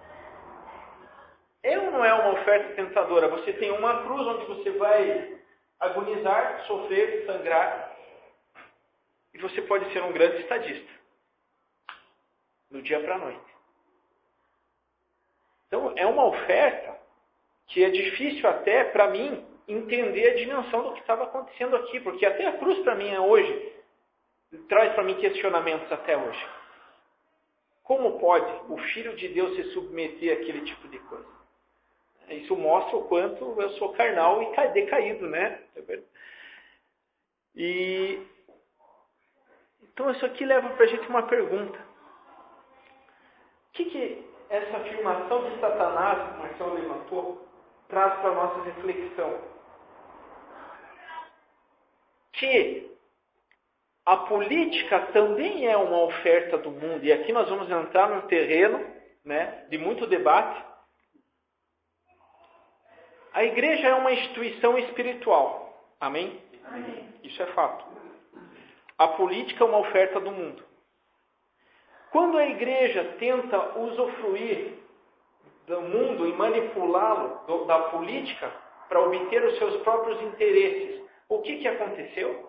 Não é uma oferta tentadora. Você tem uma cruz onde você vai agonizar, sofrer, sangrar. E você pode ser um grande estadista. Do dia para a noite. Então, é uma oferta que é difícil até para mim entender a dimensão do que estava acontecendo aqui. Porque até a cruz para mim hoje traz para mim questionamentos até hoje. Como pode o Filho de Deus se submeter àquele tipo de coisa? Isso mostra o quanto eu sou carnal e decaído, né? Então isso aqui leva para a gente uma pergunta. O que essa afirmação de Satanás, que o Marcelo levantou, traz para a nossa reflexão? Que a política também é uma oferta do mundo. E aqui nós vamos entrar num terreno, né, de muito debate. A igreja é uma instituição espiritual. Amém? Amém. Isso é fato. A política é uma oferta do mundo. Quando a igreja tenta usufruir do mundo e manipulá-lo, da política, para obter os seus próprios interesses, o que aconteceu?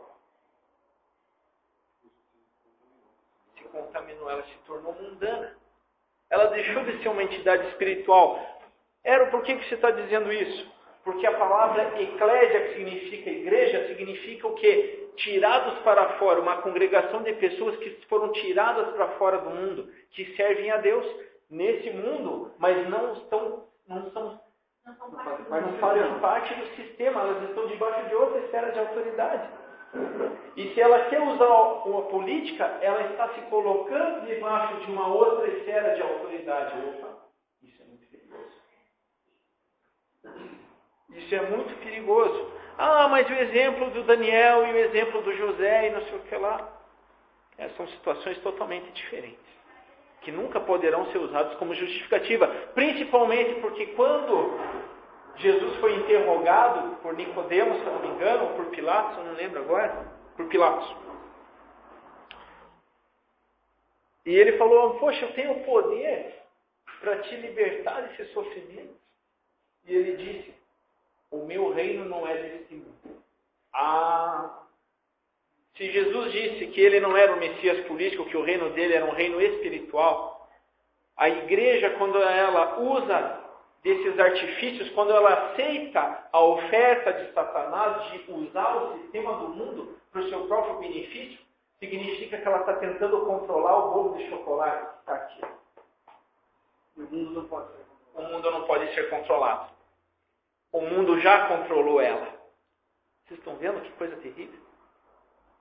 Se contaminou, ela se tornou mundana. Ela deixou de ser uma entidade espiritual. Por que você está dizendo isso? Porque a palavra eclésia, que significa igreja, significa o quê? Tirados para fora, uma congregação de pessoas que foram tiradas para fora do mundo, que servem a Deus nesse mundo, mas não fazem parte do sistema, elas estão debaixo de outra esfera de autoridade. E se ela quer usar a política, ela está se colocando debaixo de uma outra esfera de autoridade. Opa, isso é muito perigoso. Isso é muito perigoso. Mas o exemplo do Daniel e o exemplo do José e não sei o que lá. São situações totalmente diferentes. Que nunca poderão ser usadas como justificativa. Principalmente porque quando Jesus foi interrogado por Nicodemos, se eu não me engano, ou por Pilatos, eu não lembro agora. Por Pilatos. E ele falou, poxa, eu tenho poder para te libertar desse sofrimento. E ele disse, o meu reino não é deste mundo. Se Jesus disse que ele não era o Messias político, que o reino dele era um reino espiritual, a igreja, quando ela usa desses artifícios, quando ela aceita a oferta de Satanás de usar o sistema do mundo para o seu próprio benefício, significa que ela está tentando controlar o bolo de chocolate que está aqui. E o mundo não pode ser controlado. O mundo já controlou ela. Vocês estão vendo que coisa terrível?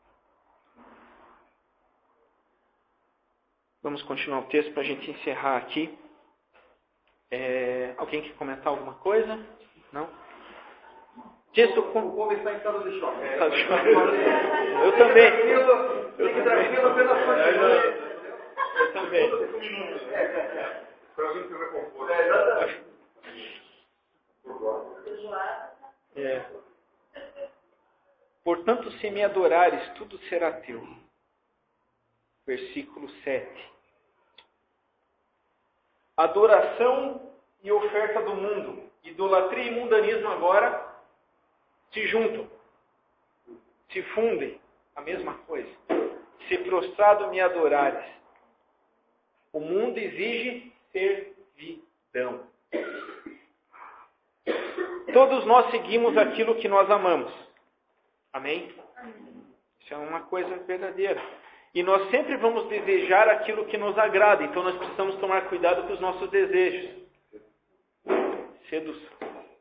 Vamos continuar o texto para a gente encerrar aqui. Alguém quer comentar alguma coisa? Não? Texto com... O povo está em estado de choque. Eu também. Fique tranquilo pela sua Eu também. Para a gente ter conforto. Portanto, se me adorares, tudo será teu. Versículo 7. Adoração e oferta do mundo. Idolatria e mundanismo agora se juntam. Se fundem. A mesma coisa. Se prostrado me adorares. O mundo exige servidão. Todos nós seguimos aquilo que nós amamos. Amém? Isso é uma coisa verdadeira. E nós sempre vamos desejar aquilo que nos agrada. Então nós precisamos tomar cuidado com os nossos desejos. Sedução.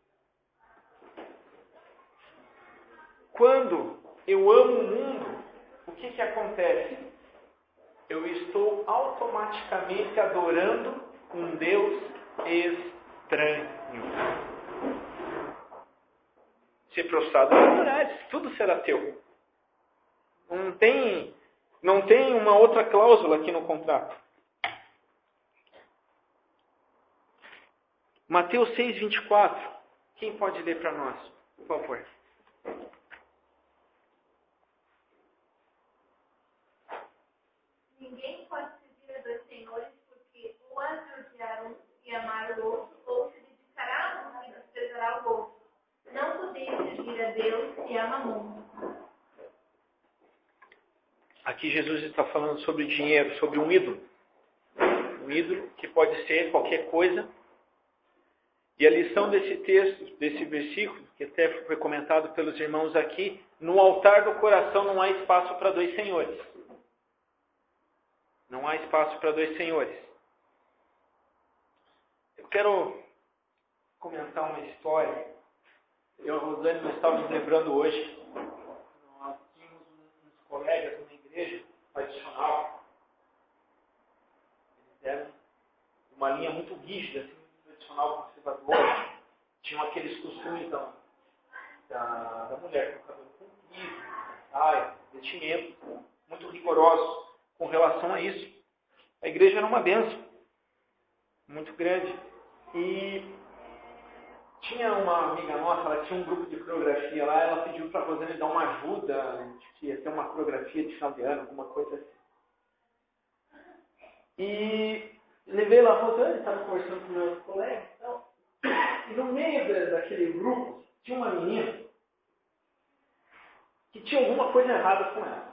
Quando eu amo o mundo, o que acontece? Eu estou automaticamente adorando um Deus estranho. Se prostrado me adorares, tudo será teu. Não tem uma outra cláusula aqui no contrato. Mateus 6:24. Quem pode ler para nós, por favor? Ninguém pode servir a dois senhores, porque ou há de odiar um e amar o outro, ou se dedicará a um e desprezará o outro. Não podeis servir a Deus e a Mamon. Aqui Jesus está falando sobre dinheiro, sobre um ídolo. Um ídolo que pode ser qualquer coisa. E a lição desse texto, desse versículo, que até foi comentado pelos irmãos aqui, no altar do coração não há espaço para dois senhores. Não há espaço para dois senhores. Eu quero comentar uma história. Eu e a Rosane, nós estávamos lembrando hoje. Nós tínhamos uns colegas numa igreja tradicional. Eles eram uma linha muito rígida, assim, muito tradicional, conservadora. Tinham aqueles costumes da mulher com o cabelo comprido, saia, vestimento, muito rigorosos com relação a isso. A igreja era uma bênção, muito grande. E tinha uma amiga nossa, ela tinha um grupo de coreografia lá, ela pediu para a Rosane dar uma ajuda, que ia ter uma coreografia de final de ano, alguma coisa assim. E levei lá a Rosane, estava conversando com meus colegas e tal. E no meio daquele grupo, tinha uma menina que tinha alguma coisa errada com ela.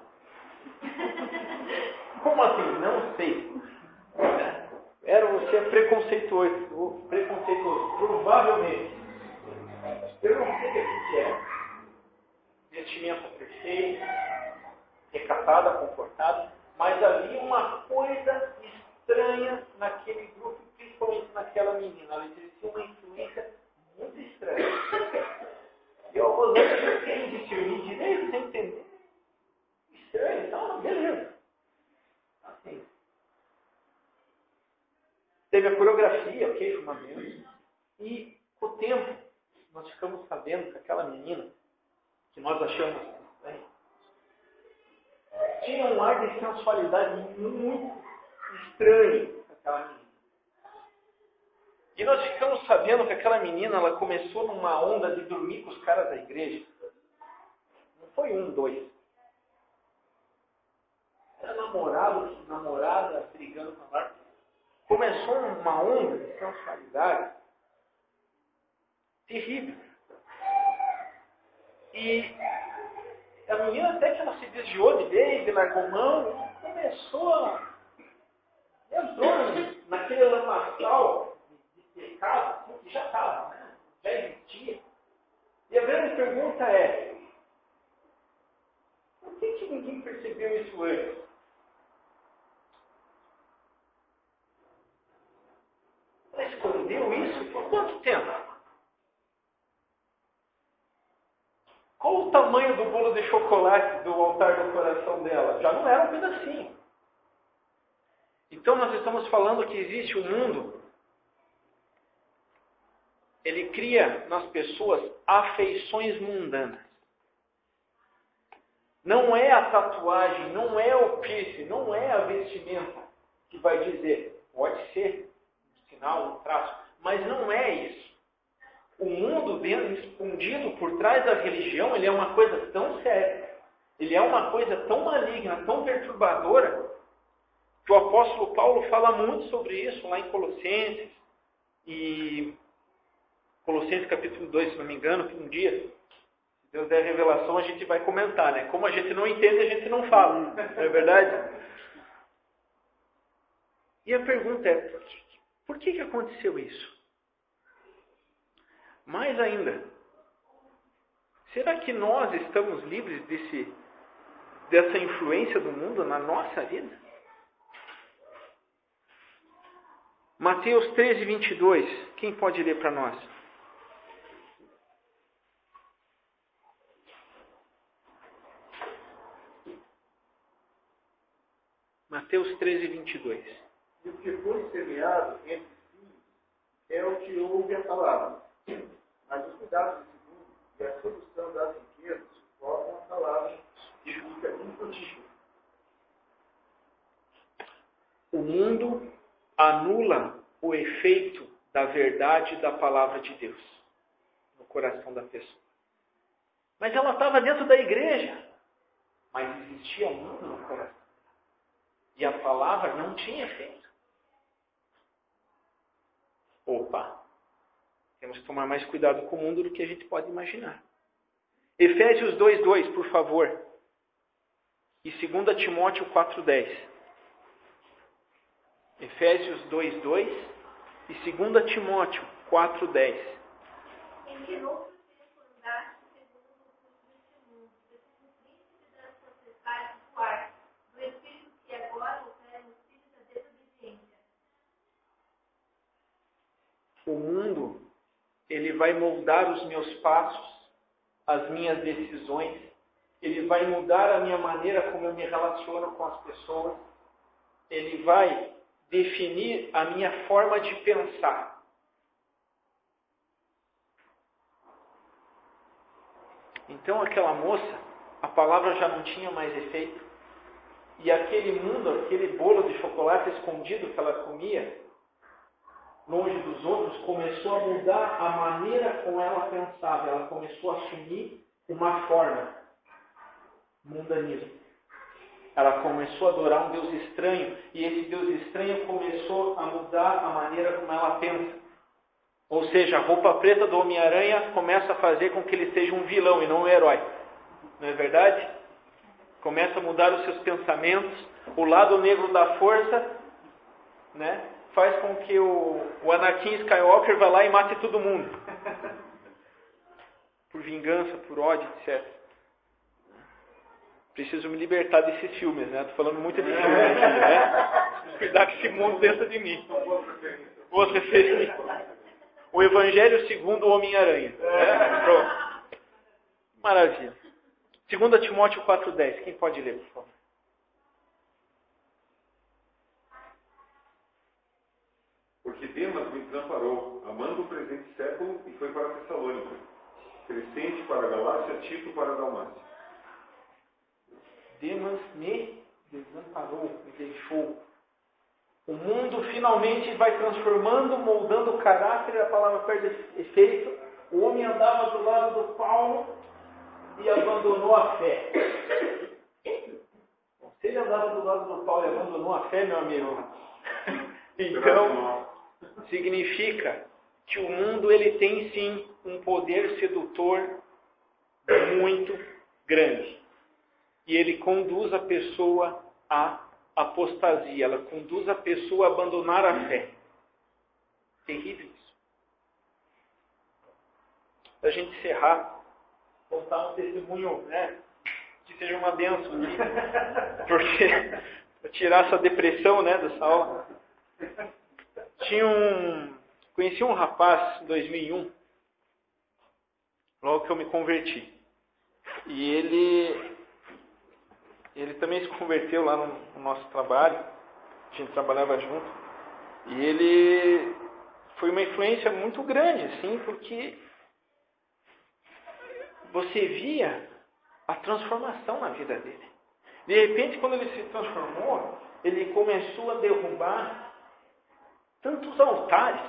Como assim? Não sei. Era você preconceituoso, provavelmente. Eu não sei o que era. Vestimenta perfeita, recatada, confortada, mas havia uma coisa estranha naquele grupo, principalmente naquela menina. Ela exercia uma influência muito estranha. E eu vou discernir direito, sem entender. Estranho, então, beleza. Assim. Teve a coreografia, ok, foi uma vez. E com o tempo, nós ficamos sabendo que aquela menina, que nós achamos estranha, tinha um ar de sensualidade muito estranho aquela menina. E nós ficamos sabendo que aquela menina, ela começou numa onda de dormir com os caras da igreja. Não foi um, dois. Era namorada, brigando com a marca. Começou uma onda de sensualidade terrível. E a menina até que ela se desviou de Deus, largou mão, e começou entrou naquele lamaçal de pecado, que já estava, né? Já existia. E a grande pergunta é, por que ninguém percebeu isso antes? Ela escondeu isso por quanto tempo? Qual o tamanho do bolo de chocolate do altar do coração dela? Já não era um pedacinho. E Então nós estamos falando que existe um mundo, ele cria nas pessoas afeições mundanas. Não é a tatuagem, não é o piercing, não é a vestimenta que vai dizer, pode ser um sinal, um traço, mas não é isso. O mundo escondido por trás da religião, ele é uma coisa tão séria, ele é uma coisa tão maligna, tão perturbadora, que o apóstolo Paulo fala muito sobre isso lá em Colossenses, e Colossenses capítulo 2, se não me engano, que um dia, se Deus der revelação, a gente vai comentar, né? Como a gente não entende, a gente não fala, não é verdade? E a pergunta é, por que aconteceu isso? Mais ainda, será que nós estamos livres dessa influência do mundo na nossa vida? Mateus 13, 22. Quem pode ler para nós? Mateus 13, 22. E o que foi semeado entre si é o que ouve a palavra. Mas os cuidados desse mundo e a sedução das riquezas sufocam a palavra e fica infrutífero. O mundo anula o efeito da verdade da palavra de Deus no coração da pessoa. Mas ela estava dentro da igreja, mas existia um mundo no coração. E a palavra não tinha efeito. Opa! Temos que tomar mais cuidado com o mundo do que a gente pode imaginar. Efésios 2:2, por favor. E 2 Timóteo 4:10. Efésios 2:2 e 2 Timóteo 4:10. Em que outro tempo andaste segundo o curso deste mundo, segundo o príncipe das potestades do ar, do espírito que agora opera nos filhos da desobediência. O mundo, ele vai moldar os meus passos, as minhas decisões, ele vai mudar a minha maneira como eu me relaciono com as pessoas, ele vai definir a minha forma de pensar. Então aquela moça, a palavra já não tinha mais efeito, e aquele mundo, aquele bolo de chocolate escondido que ela comia, longe dos outros, começou a mudar a maneira como ela pensava. Ela começou a assumir uma forma mundanista. Ela começou a adorar um Deus estranho, e esse Deus estranho começou a mudar a maneira como ela pensa. Ou seja, a roupa preta do Homem-Aranha começa a fazer com que ele seja um vilão e não um herói. Não é verdade? Começa a mudar os seus pensamentos. O lado negro da força, né, faz com que o Anakin Skywalker vá lá e mate todo mundo. Por vingança, por ódio, etc. Preciso me libertar desses filmes, né? Estou falando muito de filme aqui, né? Cuidar com esse mundo dentro de mim. Boa referência. O Evangelho segundo o Homem-Aranha. Né? Pronto. Maravilha. 2 Timóteo 4:10. Quem pode ler, por favor? Porque Demas me desamparou, amando o presente século, e foi para Tessalônica. Crescente para a Galácia, Tito para a Dalmácia. Demas me desamparou, me deixou. O mundo finalmente vai transformando, moldando o caráter, a palavra perde efeito. O homem andava do lado do Paulo e abandonou a fé. Se ele andava do lado do Paulo e abandonou a fé, meu amigo, então significa que o mundo ele tem sim um poder sedutor muito grande. E ele conduz a pessoa à apostasia, ela conduz a pessoa a abandonar a fé. Terrível isso. Para a gente encerrar, contar um testemunho, né, que seja uma bênção, né? Porque para tirar essa depressão, né, dessa aula. Conheci um rapaz em 2001, logo que eu me converti. E ele também se converteu lá no nosso trabalho. A gente trabalhava junto. E ele foi uma influência muito grande, assim, porque você via a transformação na vida dele. De repente, quando ele se transformou, ele começou a derrubar tantos altares.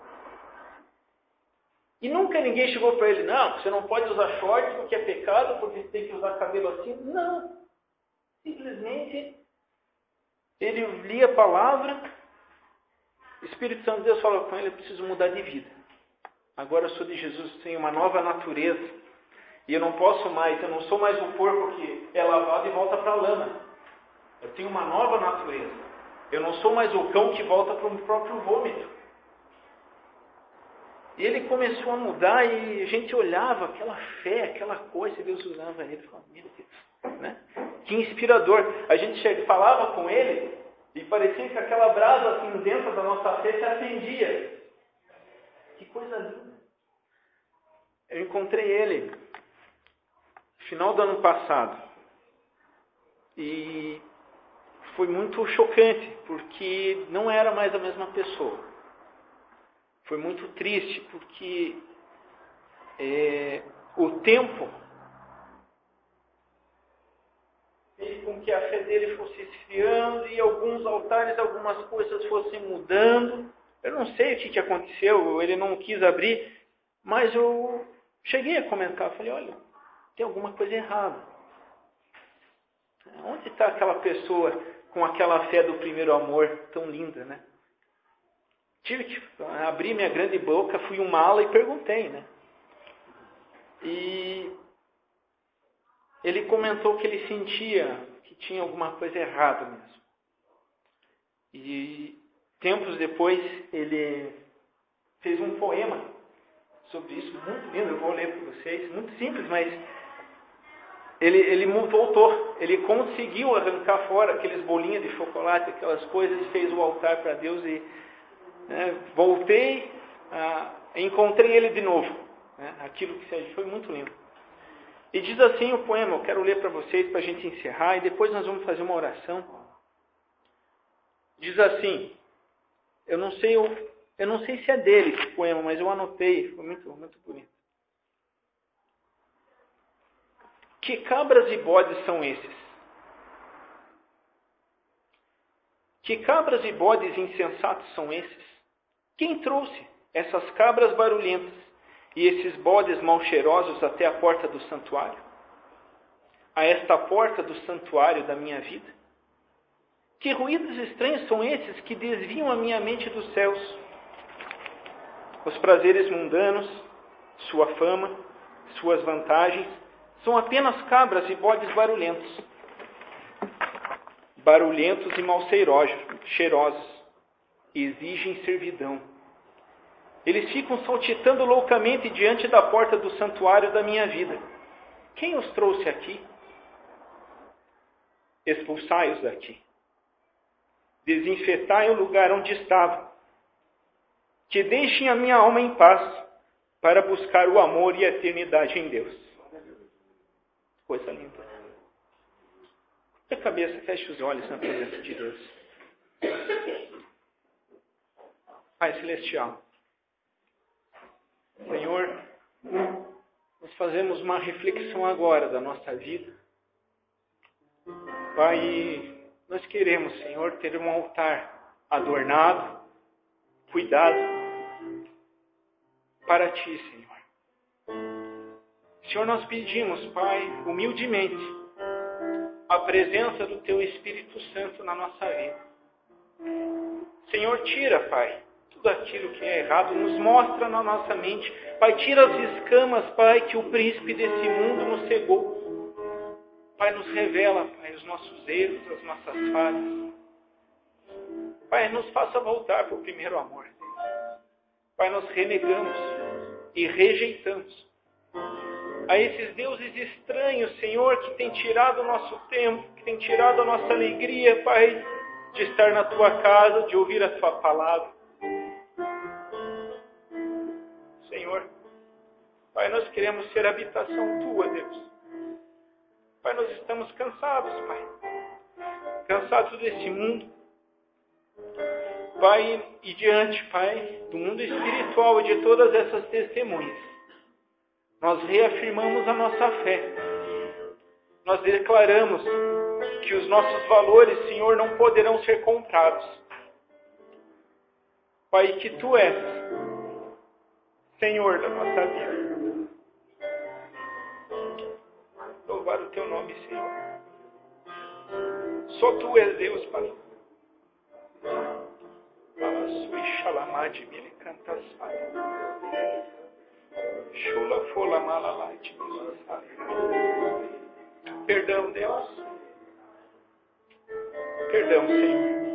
E nunca ninguém chegou para ele, não, você não pode usar short porque é pecado, porque você tem que usar cabelo assim. Não. Simplesmente, ele lia a palavra, o Espírito Santo de Deus falou com ele, eu preciso mudar de vida. Agora eu sou de Jesus, tenho uma nova natureza. E eu não posso mais, eu não sou mais o porco que é lavado e volta para a lama. Eu tenho uma nova natureza. Eu não sou mais o cão que volta para o próprio vômito. E ele começou a mudar e a gente olhava aquela fé, aquela coisa, e Deus usava ele e falava, meu Deus, né? Que inspirador. A gente falava com ele e parecia que aquela brasa cinzenta da nossa fé se acendia. Que coisa linda. Eu encontrei ele no final do ano passado. E foi muito chocante, porque não era mais a mesma pessoa. Foi muito triste, porque o tempo fez com que a fé dele fosse esfriando e alguns altares, algumas coisas fossem mudando. Eu não sei o que aconteceu, ele não quis abrir, mas eu cheguei a comentar, falei, olha, tem alguma coisa errada. Onde está aquela pessoa com aquela fé do primeiro amor tão linda, né? Tive que abrir minha grande boca, fui um mala e perguntei, né? E ele comentou que ele sentia que tinha alguma coisa errada mesmo. E tempos depois ele fez um poema sobre isso, muito lindo, eu vou ler para vocês, muito simples, mas ele voltou, ele conseguiu arrancar fora aqueles bolinhos de chocolate, aquelas coisas, fez o altar para Deus e voltei, encontrei ele de novo, né? Aquilo que seja, foi muito lindo. E diz assim o poema, eu quero ler para vocês para a gente encerrar e depois nós vamos fazer uma oração. Diz assim, eu não sei se é dele esse poema, mas eu anotei, foi muito, muito bonito. Que cabras e bodes são esses? Que cabras e bodes insensatos são esses? Quem trouxe essas cabras barulhentas e esses bodes mal cheirosos até a porta do santuário? A esta porta do santuário da minha vida? Que ruídos estranhos são esses que desviam a minha mente dos céus? Os prazeres mundanos, sua fama, suas vantagens, são apenas cabras e bodes barulhentos. Barulhentos e mal cheirosos, exigem servidão. Eles ficam saltitando loucamente diante da porta do santuário da minha vida. Quem os trouxe aqui? Expulsai-os daqui. Desinfetai o lugar onde estavam. Que deixem a minha alma em paz para buscar o amor e a eternidade em Deus. Coisa linda. A cabeça, feche os olhos na presença de Deus. Pai Celestial, Senhor, nós fazemos uma reflexão agora da nossa vida. Pai, nós queremos, Senhor, ter um altar adornado, cuidado para Ti, Senhor. Senhor, nós pedimos, Pai, humildemente, a presença do Teu Espírito Santo na nossa vida. Senhor, tira, Pai, tudo aquilo que é errado, nos mostra na nossa mente. Pai, tira as escamas, Pai, que o príncipe desse mundo nos cegou. Pai, nos revela, Pai, os nossos erros, as nossas falhas. Pai, nos faça voltar para o primeiro amor. Pai, nós renegamos e rejeitamos a esses deuses estranhos, Senhor, que tem tirado o nosso tempo, que tem tirado a nossa alegria, Pai, de estar na Tua casa, de ouvir a Tua palavra. Senhor, Pai, nós queremos ser habitação Tua, Deus. Pai, nós estamos cansados, Pai. Cansados desse mundo. Pai, e diante, Pai, do mundo espiritual e de todas essas testemunhas, nós reafirmamos a nossa fé. Nós declaramos que os nossos valores, Senhor, não poderão ser comprados. Pai, que Tu és Senhor da nossa vida. Louvar o Teu nome, Senhor. Só Tu és Deus, Pai. Perdão, Deus. Perdão, Senhor.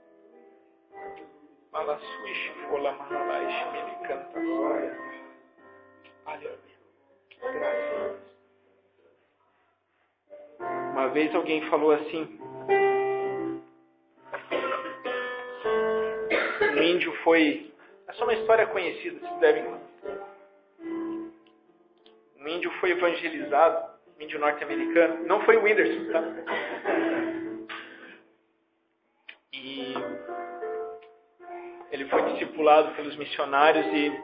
Uma vez alguém falou assim: um índio foi... É só uma história conhecida, vocês devem conhecer. Um índio foi evangelizado, um índio norte-americano. Não foi o Whindersson, tá? E ele foi discipulado pelos missionários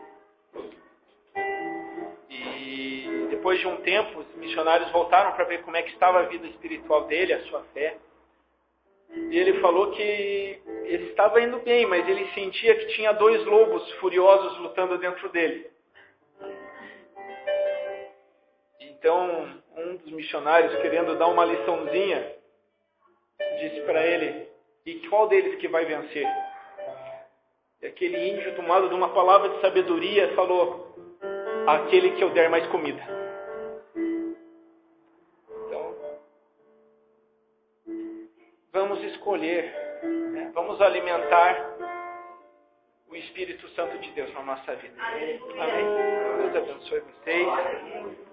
e depois de um tempo, os missionários voltaram para ver como é que estava a vida espiritual dele, a sua fé. E ele falou que ele estava indo bem, mas ele sentia que tinha 2 lobos furiosos lutando dentro dele. Então, um dos missionários, querendo dar uma liçãozinha, disse para ele: e qual deles que vai vencer? E aquele índio, tomado de uma palavra de sabedoria, falou: aquele que eu der mais comida. Então, vamos escolher, né? Vamos alimentar o Espírito Santo de Deus na nossa vida. Amém? Deus abençoe vocês.